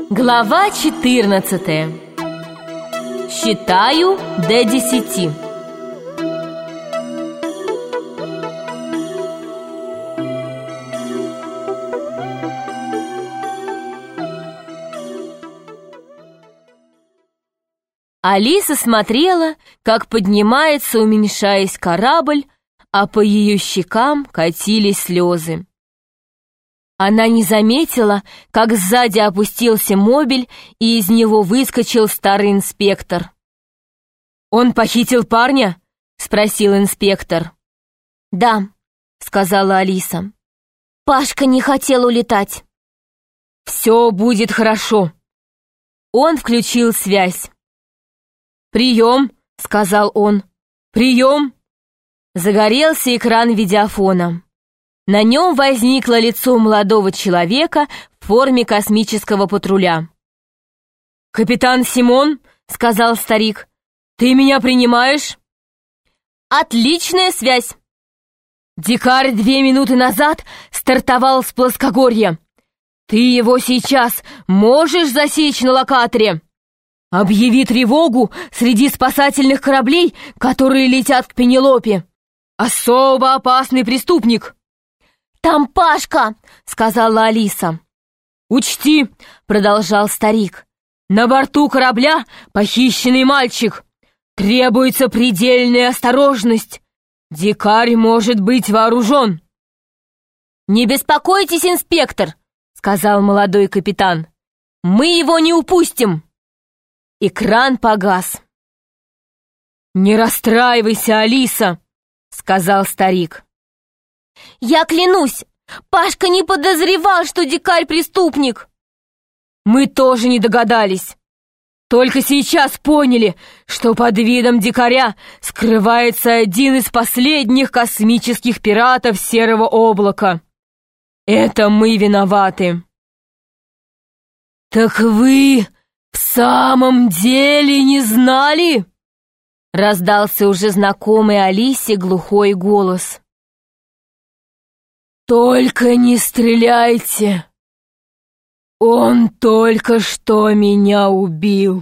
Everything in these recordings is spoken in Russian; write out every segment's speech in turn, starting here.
Глава 14. Считаю до 10. Алиса смотрела, как поднимается, уменьшаясь корабль, а по ее щекам катились слезы. Она не заметила, как сзади опустился мобиль, и из него выскочил старый инспектор. «Он похитил парня?» — спросил инспектор. «Да», — сказала Алиса. «Пашка не хотел улетать». «Все будет хорошо». Он включил связь. «Прием», — сказал он. «Прием». Загорелся экран видеофона. На нем возникло лицо молодого человека в форме космического патруля. «Капитан Симон», — сказал старик, — «ты меня принимаешь?» «Отличная связь!» «Дикарь 2 минуты назад стартовал с плоскогорья. Ты его сейчас можешь засечь на локаторе? Объяви тревогу среди спасательных кораблей, которые летят к Пенелопе. Особо опасный преступник». «Там Пашка!» — сказала Алиса. «Учти!» — продолжал старик. «На борту корабля похищенный мальчик. Требуется предельная осторожность. Дикарь может быть вооружен». «Не беспокойтесь, инспектор!» — сказал молодой капитан. «Мы его не упустим!» Экран погас. «Не расстраивайся, Алиса!» — сказал старик. «Я клянусь, Пашка не подозревал, что дикарь преступник!» «Мы тоже не догадались. Только сейчас поняли, что под видом дикаря скрывается один из последних космических пиратов Серого облака. Это мы виноваты». «Так вы в самом деле не знали?» Раздался уже знакомый Алисе глухой голос. «Только не стреляйте! Он только что меня убил.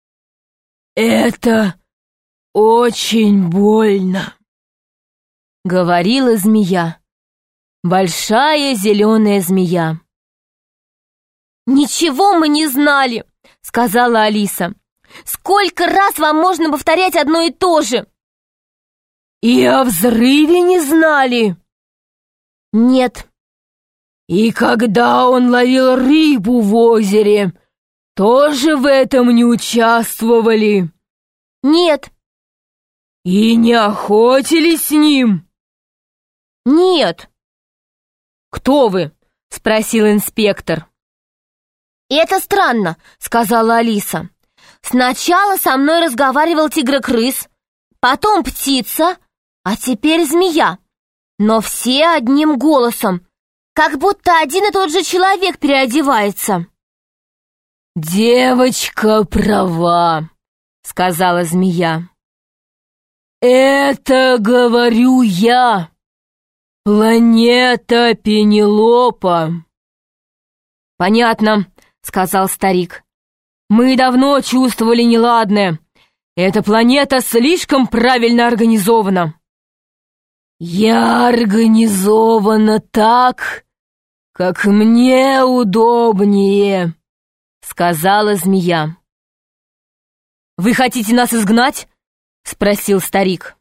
Это очень больно», — говорила змея. Большая зеленая змея. «Ничего мы не знали», — сказала Алиса. «Сколько раз вам можно повторять одно и то же?» «И о взрыве не знали?» «Нет». «И когда он ловил рыбу в озере, тоже в этом не участвовали?» «Нет». «И не охотились с ним?» «Нет». «Кто вы?» — спросил инспектор. «Это странно», — сказала Алиса. «Сначала со мной разговаривал тигр-крыс, потом птица, а теперь змея. Но все одним голосом, как будто один и тот же человек переодевается». «Девочка права», — сказала змея. «Это говорю я, планета Пенелопа». «Понятно», — сказал старик. «Мы давно чувствовали неладное. Эта планета слишком правильно организована». «Я организована так, как мне удобнее», — сказала змея. «Вы хотите нас изгнать?» — спросил старик.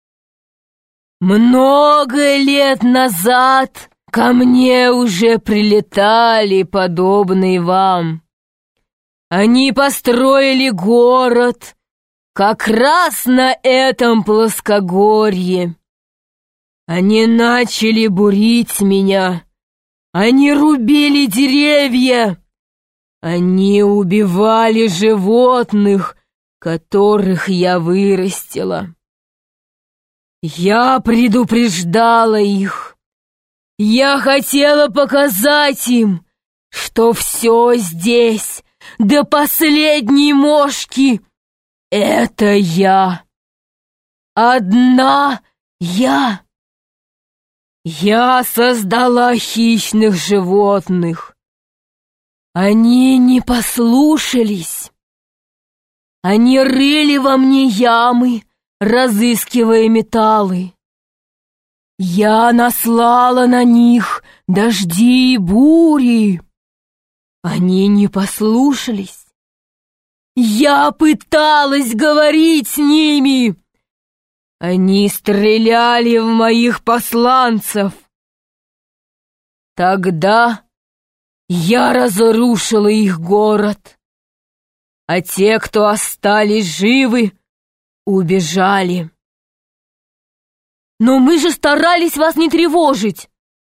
«Много лет назад ко мне уже прилетали подобные вам. Они построили город как раз на этом плоскогорье. Они начали бурить меня. Они рубили деревья. Они убивали животных, которых я вырастила. Я предупреждала их. Я хотела показать им, что все здесь, до последней мошки, это я. Одна я. Я создала хищных животных. Они не послушались. Они рыли во мне ямы, разыскивая металлы. Я наслала на них дожди и бури. Они не послушались. Я пыталась говорить с ними. Они стреляли в моих посланцев. Тогда я разрушила их город, а те, кто остались живы, убежали. Но мы же старались вас не тревожить.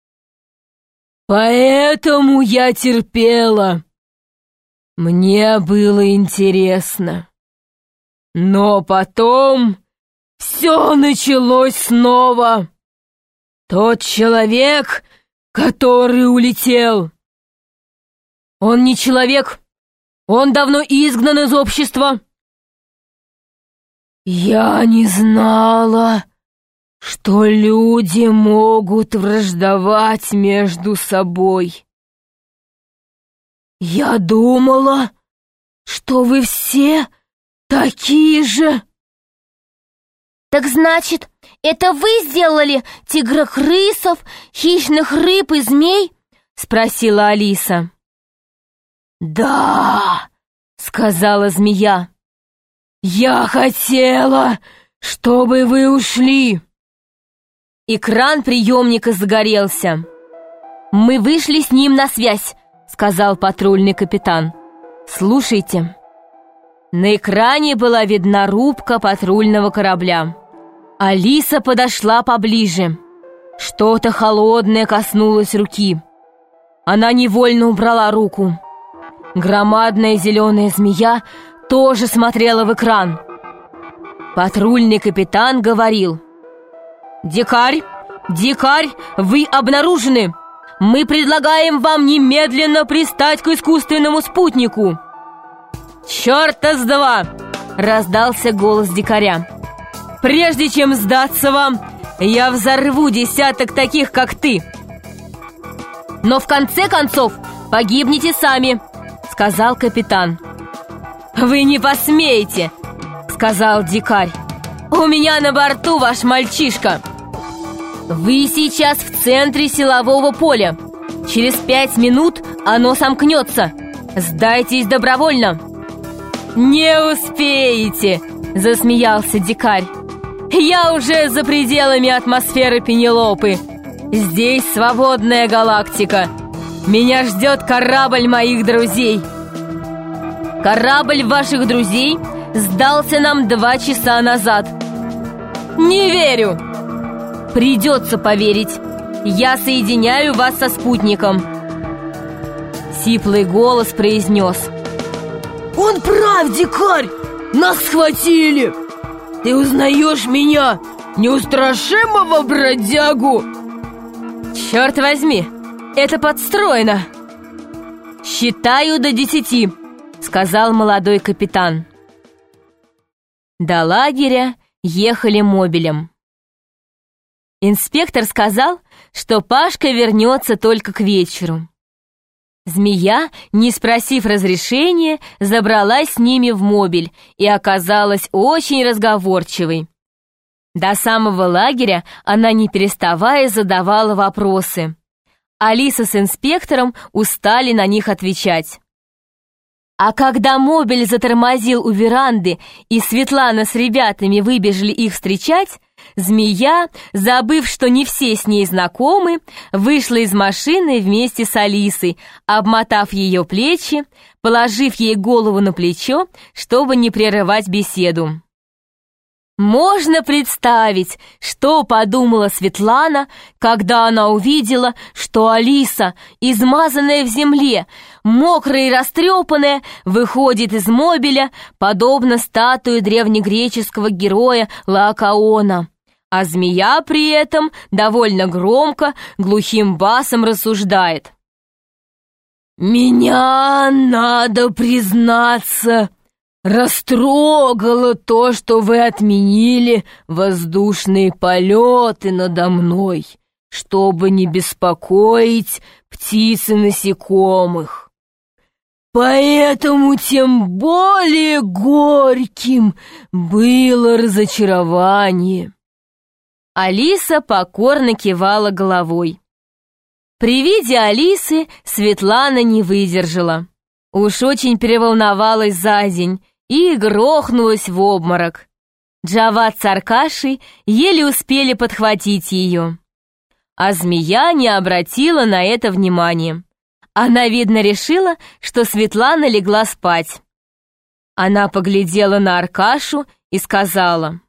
Поэтому я терпела. Мне было интересно. Но потом все началось снова. Тот человек, который улетел. Он не человек. Он давно изгнан из общества. Я не знала, что люди могут враждовать между собой. Я думала, что вы все такие же. Так значит, это вы сделали тигрокрысов, хищных рыб и змей? Спросила Алиса. Да, сказала змея. Я хотела, чтобы вы ушли. Экран приемника загорелся. Мы вышли с ним на связь, сказал патрульный капитан. Слушайте. На экране была видна рубка патрульного корабля. Алиса подошла поближе. Что-то холодное коснулось руки. Она невольно убрала руку. Громадная зеленая змея тоже смотрела в экран. Патрульный капитан говорил: «Дикарь, дикарь, вы обнаружены! Мы предлагаем вам немедленно пристать к искусственному спутнику!» «Чёрта с два!» — раздался голос дикаря. «Прежде чем сдаться вам, я взорву десяток таких, как ты!» «Но в конце концов погибнете сами!» — сказал капитан. «Вы не посмеете!» — сказал дикарь. «У меня на борту ваш мальчишка!» «Вы сейчас в центре силового поля. Через 5 минут оно сомкнется. Сдайтесь добровольно!» «Не успеете!» — засмеялся дикарь. «Я уже за пределами атмосферы Пенелопы. Здесь свободная галактика. Меня ждет корабль моих друзей». «Корабль ваших друзей сдался нам 2 часа назад». «Не верю!» «Придется поверить. Я соединяю вас со спутником». Сиплый голос произнес: «Он прав, дикарь! Нас схватили! Ты узнаешь меня, неустрашимого бродягу?» «Черт возьми, это подстроено!» «Считаю до 10», — сказал молодой капитан. До лагеря ехали мобилем. Инспектор сказал, что Пашка вернется только к вечеру. Змея, не спросив разрешения, забралась с ними в мобиль и оказалась очень разговорчивой. До самого лагеря она, не переставая, задавала вопросы. Алиса с инспектором устали на них отвечать. А когда мобиль затормозил у веранды и Светлана с ребятами выбежали их встречать, змея, забыв, что не все с ней знакомы, вышла из машины вместе с Алисой, обмотав ее плечи, положив ей голову на плечо, чтобы не прерывать беседу. Можно представить, что подумала Светлана, когда она увидела, что Алиса, измазанная в земле, мокрая и растрепанная, выходит из мобиля, подобно статуе древнегреческого героя Лаокоона. А змея при этом довольно громко, глухим басом рассуждает. «Меня, надо признаться, растрогало то, что вы отменили воздушные полеты надо мной, чтобы не беспокоить птиц и насекомых. Поэтому тем более горьким было разочарование. Алиса покорно кивала головой. При виде Алисы Светлана не выдержала. Уж очень переволновалась за день и грохнулась в обморок. Джавад с Аркашей еле успели подхватить ее. А змея не обратила на это внимания. Она, видно, решила, что Светлана легла спать. Она поглядела на Аркашу и сказала: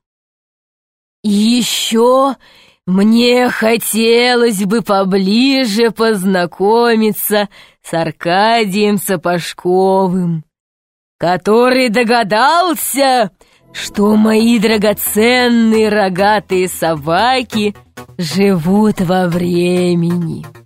«Еще мне хотелось бы поближе познакомиться с Аркадием Сапожковым, который догадался, что мои драгоценные рогатые собаки живут во времени».